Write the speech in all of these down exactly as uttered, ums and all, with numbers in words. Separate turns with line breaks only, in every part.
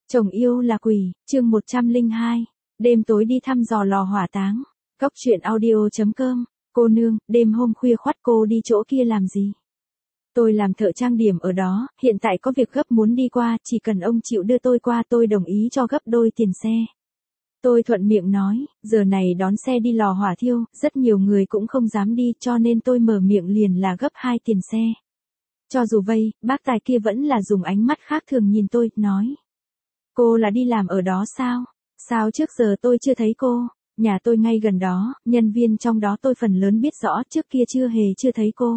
Chồng yêu là quỷ, chương một trăm lẻ hai. Đêm tối đi thăm dò lò hỏa táng. Góc truyện audio.com. Cô nương, đêm hôm khuya khoắt cô đi chỗ kia làm gì? Tôi làm thợ trang điểm ở đó, hiện tại có việc gấp muốn đi qua, chỉ cần ông chịu đưa tôi qua tôi đồng ý cho gấp đôi tiền xe. Tôi thuận miệng nói, giờ này đón xe đi lò hỏa thiêu, rất nhiều người cũng không dám đi cho nên tôi mở miệng liền là gấp hai tiền xe. Cho dù vậy, bác tài kia vẫn là dùng ánh mắt khác thường nhìn tôi, nói. Cô là đi làm ở đó sao? Sao trước giờ tôi chưa thấy cô? Nhà tôi ngay gần đó, nhân viên trong đó tôi phần lớn biết rõ, trước kia chưa hề chưa thấy cô.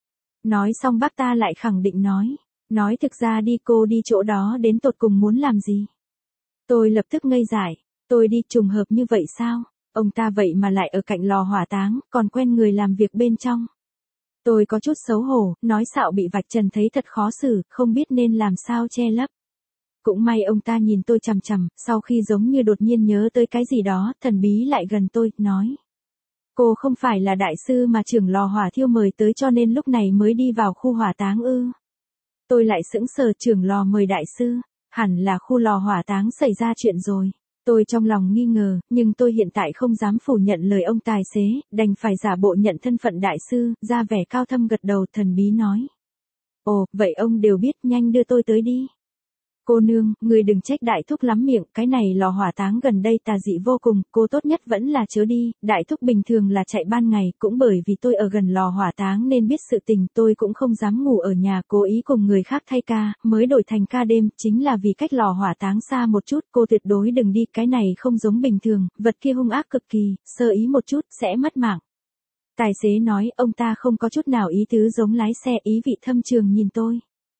Nói xong bác ta lại khẳng định nói. Nói thực ra đi cô đi chỗ đó đến tột cùng muốn làm gì? Tôi lập tức ngây dại. Tôi đi trùng hợp như vậy sao? Ông ta vậy mà lại ở cạnh lò hỏa táng, còn quen người làm việc bên trong. Tôi có chút xấu hổ, nói xạo bị vạch trần thấy thật khó xử, không biết nên làm sao che lấp. Cũng may ông ta nhìn tôi chằm chằm, sau khi giống như đột nhiên nhớ tới cái gì đó, thần bí lại gần tôi, nói. Cô không phải là đại sư mà trưởng lò hỏa thiêu mời tới cho nên lúc này mới đi vào khu hỏa táng ư. Tôi lại sững sờ, trưởng lò mời đại sư, hẳn là khu lò hỏa táng xảy ra chuyện rồi. Tôi trong lòng nghi ngờ, nhưng tôi hiện tại không dám phủ nhận lời ông tài xế, đành phải giả bộ nhận thân phận đại sư, ra vẻ cao thâm gật đầu, thần bí nói. Ồ, vậy ông đều biết, nhanh đưa tôi tới đi. Cô nương, người đừng trách đại thúc lắm miệng, cái này lò hỏa táng gần đây tà dị vô cùng, cô tốt nhất vẫn là chớ đi, đại thúc bình thường là chạy ban ngày, cũng bởi vì tôi ở gần lò hỏa táng nên biết sự tình, tôi cũng không dám ngủ ở nhà, cố ý cùng người khác thay ca, mới đổi thành ca đêm, chính là vì cách lò hỏa táng xa một chút, cô tuyệt đối đừng đi, cái này không giống bình thường, vật kia hung ác cực kỳ, sơ ý một chút, sẽ mất mạng. Tài xế nói, ông ta không có chút nào ý tứ giống lái xe, ý vị thâm trường nhìn tôi.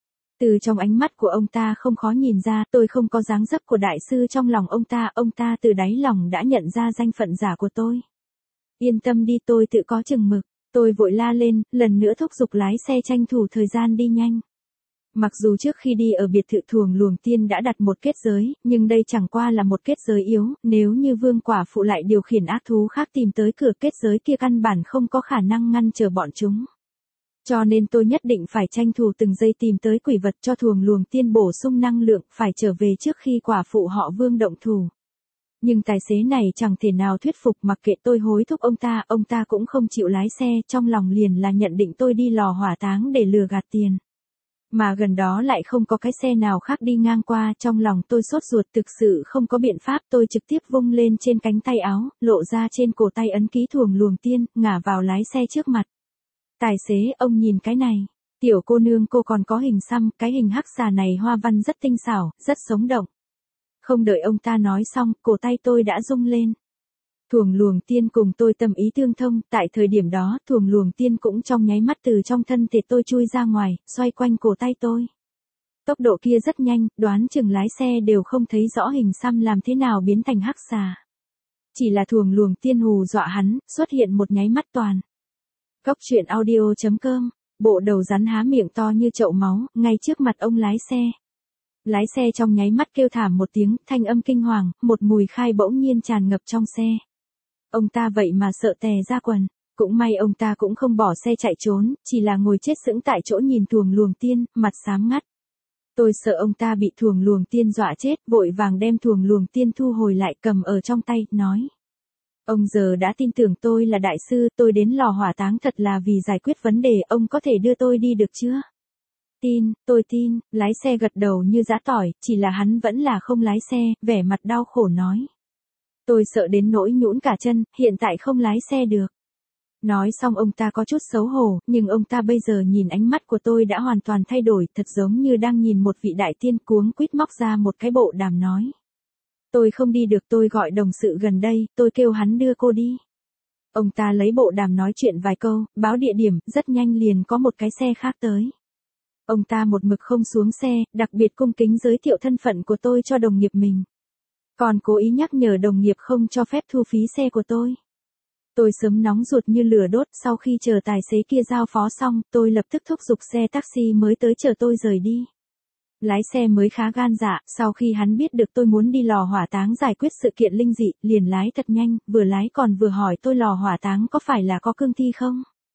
Từ trong ánh mắt của ông ta không khó nhìn ra, tôi không có dáng dấp của đại sư trong lòng ông ta, ông ta từ đáy lòng đã nhận ra danh phận giả của tôi. Yên tâm đi, tôi tự có chừng mực, tôi vội la lên, lần nữa thúc giục lái xe tranh thủ thời gian đi nhanh. Mặc dù trước khi đi ở biệt thự Thuồng Luồng Tiên đã đặt một kết giới, nhưng đây chẳng qua là một kết giới yếu, nếu như vương quả phụ lại điều khiển ác thú khác tìm tới cửa kết giới kia căn bản không có khả năng ngăn trở bọn chúng. Cho nên tôi nhất định phải tranh thủ từng giây tìm tới quỷ vật cho Thuồng Luồng Tiên bổ sung năng lượng, phải trở về trước khi quả phụ họ Vương động thủ. Nhưng tài xế này chẳng thể nào thuyết phục, mặc kệ tôi hối thúc ông ta, ông ta cũng không chịu lái xe, trong lòng liền là nhận định tôi đi lò hỏa táng để lừa gạt tiền. Mà gần đó lại không có cái xe nào khác đi ngang qua, trong lòng tôi sốt ruột, thực sự không có biện pháp, tôi trực tiếp vung lên trên cánh tay áo, lộ ra trên cổ tay ấn ký Thuồng Luồng Tiên, ngả vào lái xe trước mặt. Tài xế, ông nhìn cái này. Tiểu cô nương, cô còn có hình xăm, cái hình hắc xà này hoa văn rất tinh xảo, rất sống động. Không đợi ông ta nói xong, cổ tay tôi đã rung lên. Thuồng Luồng Tiên cùng tôi tâm ý tương thông, tại thời điểm đó, Thuồng Luồng Tiên cũng trong nháy mắt từ trong thân thể tôi chui ra ngoài, xoay quanh cổ tay tôi. Tốc độ kia rất nhanh, đoán chừng lái xe đều không thấy rõ hình xăm làm thế nào biến thành hắc xà. Chỉ là Thuồng Luồng Tiên hù dọa hắn, xuất hiện một nháy mắt toàn. Góc truyện audio.com. Bộ đầu rắn há miệng to như chậu máu, ngay trước mặt ông lái xe. Lái xe trong nháy mắt kêu thảm một tiếng, thanh âm kinh hoàng, một mùi khai bỗng nhiên tràn ngập trong xe. Ông ta vậy mà sợ tè ra quần. Cũng may ông ta cũng không bỏ xe chạy trốn, chỉ là ngồi chết sững tại chỗ nhìn Thuồng Luồng Tiên, mặt xám ngắt. Tôi sợ ông ta bị Thuồng Luồng Tiên dọa chết, vội vàng đem Thuồng Luồng Tiên thu hồi lại, cầm ở trong tay, nói. Ông giờ đã tin tưởng tôi là đại sư, tôi đến lò hỏa táng thật là vì giải quyết vấn đề, ông có thể đưa tôi đi được chưa? Tin, tôi tin, lái xe gật đầu như giã tỏi, chỉ là hắn vẫn là không lái xe, vẻ mặt đau khổ nói. Tôi sợ đến nỗi nhũn cả chân, hiện tại không lái xe được. Nói xong ông ta có chút xấu hổ, nhưng ông ta bây giờ nhìn ánh mắt của tôi đã hoàn toàn thay đổi, thật giống như đang nhìn một vị đại tiên, cuống quýt móc ra một cái bộ đàm nói. Tôi không đi được, tôi gọi đồng sự gần đây, tôi kêu hắn đưa cô đi. Ông ta lấy bộ đàm nói chuyện vài câu, báo địa điểm, rất nhanh liền có một cái xe khác tới. Ông ta một mực không xuống xe, đặc biệt cung kính giới thiệu thân phận của tôi cho đồng nghiệp mình. Còn cố ý nhắc nhở đồng nghiệp không cho phép thu phí xe của tôi. Tôi sớm nóng ruột như lửa đốt, sau khi chờ tài xế kia giao phó xong, tôi lập tức thúc giục xe taxi mới tới chờ tôi rời đi. Lái xe mới khá gan dạ, sau khi hắn biết được tôi muốn đi lò hỏa táng giải quyết sự kiện linh dị, liền lái thật nhanh, vừa lái còn vừa hỏi tôi lò hỏa táng có phải là có cương thi không?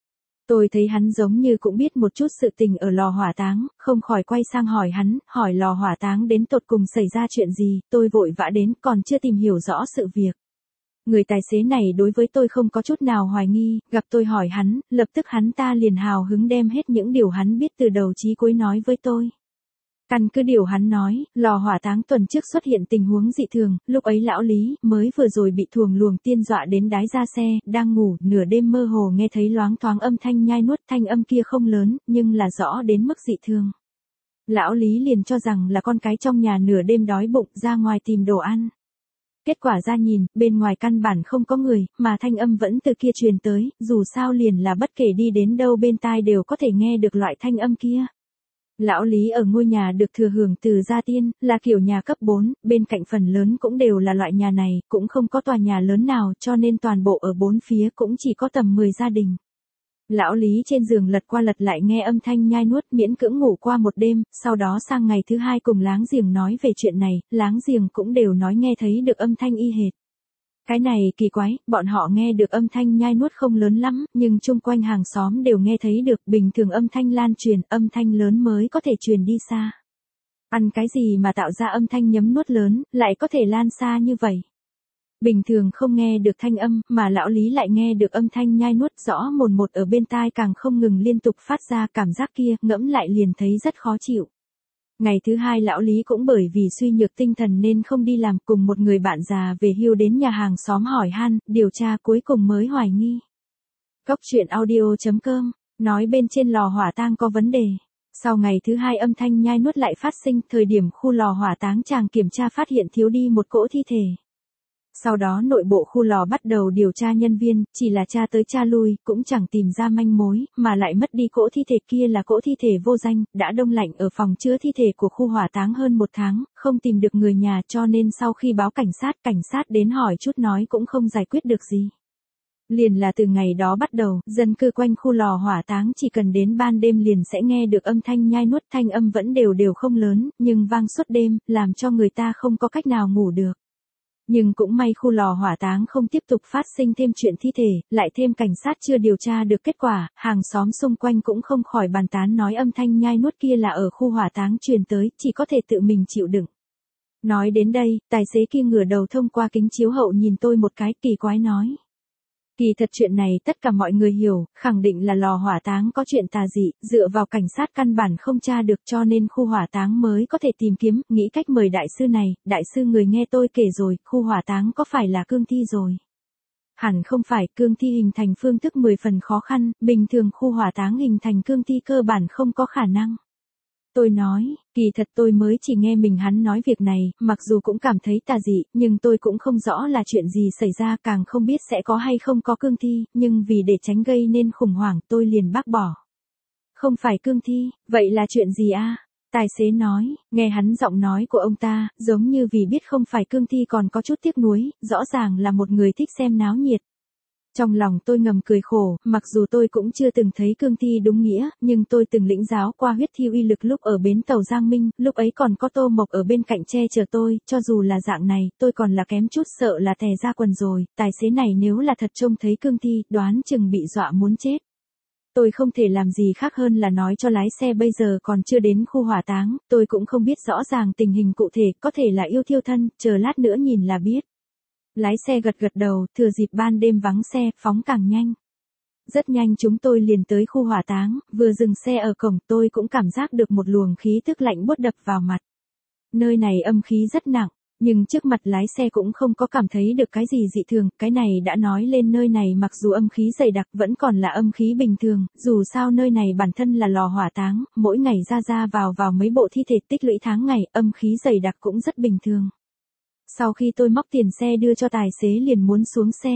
Tôi thấy hắn giống như cũng biết một chút sự tình ở lò hỏa táng, không khỏi quay sang hỏi hắn, hỏi lò hỏa táng đến tột cùng xảy ra chuyện gì, tôi vội vã đến còn chưa tìm hiểu rõ sự việc. Người tài xế này đối với tôi không có chút nào hoài nghi, gặp tôi hỏi hắn, lập tức hắn ta liền hào hứng đem hết những điều hắn biết từ đầu chí cuối nói với tôi. Căn cứ điều hắn nói, lò hỏa táng tuần trước xuất hiện tình huống dị thường, lúc ấy lão Lý mới vừa rồi bị thuồng luồng tiên dọa đến đái ra xe, đang ngủ, nửa đêm mơ hồ nghe thấy loáng thoáng âm thanh nhai nuốt, thanh âm kia không lớn, nhưng là rõ đến mức dị thường. Lão Lý liền cho rằng là con cái trong nhà nửa đêm đói bụng ra ngoài tìm đồ ăn. Kết quả ra nhìn, bên ngoài căn bản không có người, mà thanh âm vẫn từ kia truyền tới, dù sao liền là bất kể đi đến đâu bên tai đều có thể nghe được loại thanh âm kia. Lão Lý ở ngôi nhà được thừa hưởng từ gia tiên, là kiểu nhà cấp bốn, bên cạnh phần lớn cũng đều là loại nhà này, cũng không có tòa nhà lớn nào cho nên toàn bộ ở bốn phía cũng chỉ có tầm mười gia đình. Lão Lý trên giường lật qua lật lại nghe âm thanh nhai nuốt miễn cưỡng ngủ qua một đêm, sau đó sang ngày thứ hai cùng láng giềng nói về chuyện này, láng giềng cũng đều nói nghe thấy được âm thanh y hệt. Cái này kỳ quái, bọn họ nghe được âm thanh nhai nuốt không lớn lắm, nhưng chung quanh hàng xóm đều nghe thấy được, bình thường âm thanh lan truyền, âm thanh lớn mới có thể truyền đi xa. Ăn cái gì mà tạo ra âm thanh nhấm nuốt lớn, lại có thể lan xa như vậy? Bình thường không nghe được thanh âm, mà lão Lý lại nghe được âm thanh nhai nuốt rõ mồn một ở bên tai càng không ngừng liên tục phát ra, cảm giác kia, ngẫm lại liền thấy rất khó chịu. Ngày thứ hai lão Lý cũng bởi vì suy nhược tinh thần nên không đi làm, cùng một người bạn già về hưu đến nhà hàng xóm hỏi han, điều tra cuối cùng mới hoài nghi. Cốc truyện audio chấm com, nói bên trên lò hỏa tang có vấn đề. Sau ngày thứ hai âm thanh nhai nuốt lại phát sinh, thời điểm khu lò hỏa táng chàng kiểm tra phát hiện thiếu đi một cỗ thi thể. Sau đó nội bộ khu lò bắt đầu điều tra nhân viên, chỉ là tra tới tra lui, cũng chẳng tìm ra manh mối, mà lại mất đi cỗ thi thể kia là cỗ thi thể vô danh, đã đông lạnh ở phòng chứa thi thể của khu hỏa táng hơn một tháng, không tìm được người nhà cho nên sau khi báo cảnh sát, cảnh sát đến hỏi chút nói cũng không giải quyết được gì. Liền là từ ngày đó bắt đầu, dân cư quanh khu lò hỏa táng chỉ cần đến ban đêm liền sẽ nghe được âm thanh nhai nuốt, thanh âm vẫn đều đều không lớn, nhưng vang suốt đêm, làm cho người ta không có cách nào ngủ được. Nhưng cũng may khu lò hỏa táng không tiếp tục phát sinh thêm chuyện thi thể, lại thêm cảnh sát chưa điều tra được kết quả, hàng xóm xung quanh cũng không khỏi bàn tán nói âm thanh nhai nuốt kia là ở khu hỏa táng truyền tới, chỉ có thể tự mình chịu đựng. Nói đến đây, tài xế kia ngửa đầu thông qua kính chiếu hậu nhìn tôi một cái, kỳ quái nói. Kỳ thật chuyện này tất cả mọi người hiểu, khẳng định là lò hỏa táng có chuyện tà dị, dựa vào cảnh sát căn bản không tra được cho nên khu hỏa táng mới có thể tìm kiếm, nghĩ cách mời đại sư này, đại sư người nghe tôi kể rồi, khu hỏa táng có phải là cương thi rồi? Hẳn không phải, cương thi hình thành phương thức mười phần khó khăn, bình thường khu hỏa táng hình thành cương thi cơ bản không có khả năng. Tôi nói, kỳ thật tôi mới chỉ nghe mình hắn nói việc này, mặc dù cũng cảm thấy tà dị, nhưng tôi cũng không rõ là chuyện gì xảy ra, càng không biết sẽ có hay không có cương thi, nhưng vì để tránh gây nên khủng hoảng tôi liền bác bỏ. Không phải cương thi, vậy là chuyện gì a? Tài xế nói, nghe hắn giọng nói của ông ta, giống như vì biết không phải cương thi còn có chút tiếc nuối, rõ ràng là một người thích xem náo nhiệt. Trong lòng tôi ngầm cười khổ, mặc dù tôi cũng chưa từng thấy cương thi đúng nghĩa, nhưng tôi từng lĩnh giáo qua huyết thi uy lực lúc ở bến tàu Giang Minh, lúc ấy còn có Tô Mộc ở bên cạnh che chở tôi, cho dù là dạng này, tôi còn là kém chút sợ là tè ra quần rồi, tài xế này nếu là thật trông thấy cương thi, đoán chừng bị dọa muốn chết. Tôi không thể làm gì khác hơn là nói cho lái xe bây giờ còn chưa đến khu hỏa táng, tôi cũng không biết rõ ràng tình hình cụ thể, có thể là yêu thiêu thân, chờ lát nữa nhìn là biết. Lái xe gật gật đầu, thừa dịp ban đêm vắng xe, phóng càng nhanh. Rất nhanh chúng tôi liền tới khu hỏa táng, vừa dừng xe ở cổng tôi cũng cảm giác được một luồng khí tức lạnh buốt đập vào mặt. Nơi này âm khí rất nặng, nhưng trước mặt lái xe cũng không có cảm thấy được cái gì dị thường, cái này đã nói lên nơi này mặc dù âm khí dày đặc vẫn còn là âm khí bình thường, dù sao nơi này bản thân là lò hỏa táng, mỗi ngày ra ra vào vào mấy bộ thi thể tích lũy tháng ngày, âm khí dày đặc cũng rất bình thường. Sau khi tôi móc tiền xe đưa cho tài xế liền muốn xuống xe.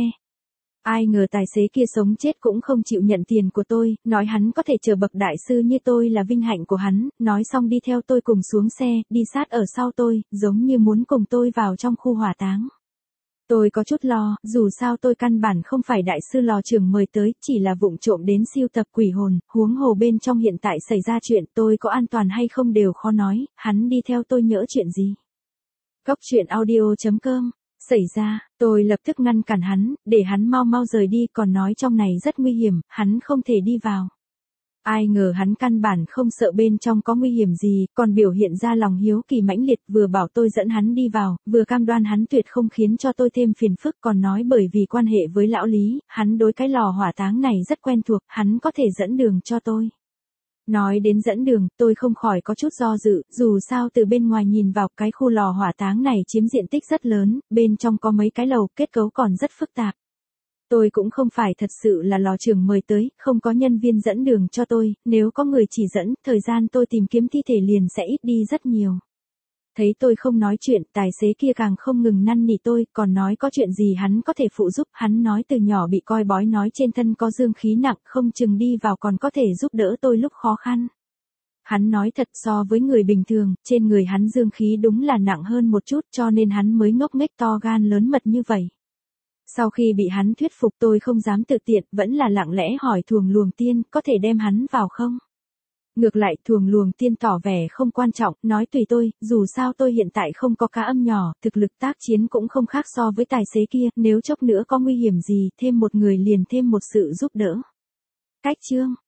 Ai ngờ tài xế kia sống chết cũng không chịu nhận tiền của tôi, nói hắn có thể chờ bậc đại sư như tôi là vinh hạnh của hắn, nói xong đi theo tôi cùng xuống xe, đi sát ở sau tôi, giống như muốn cùng tôi vào trong khu hỏa táng. Tôi có chút lo, dù sao tôi căn bản không phải đại sư lò trưởng mời tới, chỉ là vụng trộm đến siêu tập quỷ hồn, huống hồ bên trong hiện tại xảy ra chuyện tôi có an toàn hay không đều khó nói, hắn đi theo tôi nhỡ chuyện gì. Cốc truyện audio chấm com xảy ra, tôi lập tức ngăn cản hắn, để hắn mau mau rời đi, còn nói trong này rất nguy hiểm, hắn không thể đi vào. Ai ngờ hắn căn bản không sợ bên trong có nguy hiểm gì, còn biểu hiện ra lòng hiếu kỳ mãnh liệt, vừa bảo tôi dẫn hắn đi vào, vừa cam đoan hắn tuyệt không khiến cho tôi thêm phiền phức, còn nói bởi vì quan hệ với lão Lý, hắn đối cái lò hỏa táng này rất quen thuộc, hắn có thể dẫn đường cho tôi. Nói đến dẫn đường, tôi không khỏi có chút do dự, dù sao từ bên ngoài nhìn vào cái khu lò hỏa táng này chiếm diện tích rất lớn, bên trong có mấy cái lầu, kết cấu còn rất phức tạp. Tôi cũng không phải thật sự là lò trưởng mời tới, không có nhân viên dẫn đường cho tôi, nếu có người chỉ dẫn, thời gian tôi tìm kiếm thi thể liền sẽ ít đi rất nhiều. Thấy tôi không nói chuyện, tài xế kia càng không ngừng năn nỉ tôi, còn nói có chuyện gì hắn có thể phụ giúp, hắn nói từ nhỏ bị coi bói, nói trên thân có dương khí nặng, không chừng đi vào còn có thể giúp đỡ tôi lúc khó khăn. Hắn nói thật, so với người bình thường, trên người hắn dương khí đúng là nặng hơn một chút, cho nên hắn mới ngốc nghếch to gan lớn mật như vậy. Sau khi bị hắn thuyết phục, tôi không dám tự tiện, vẫn là lặng lẽ hỏi Thuồng Luồng Tiên, có thể đem hắn vào không? Ngược lại Thuồng Luồng Tiên tỏ vẻ không quan trọng, nói tùy tôi, dù sao tôi hiện tại không có cá âm nhỏ, thực lực tác chiến cũng không khác so với tài xế kia, nếu chốc nữa có nguy hiểm gì, thêm một người liền thêm một sự giúp đỡ. Cách chương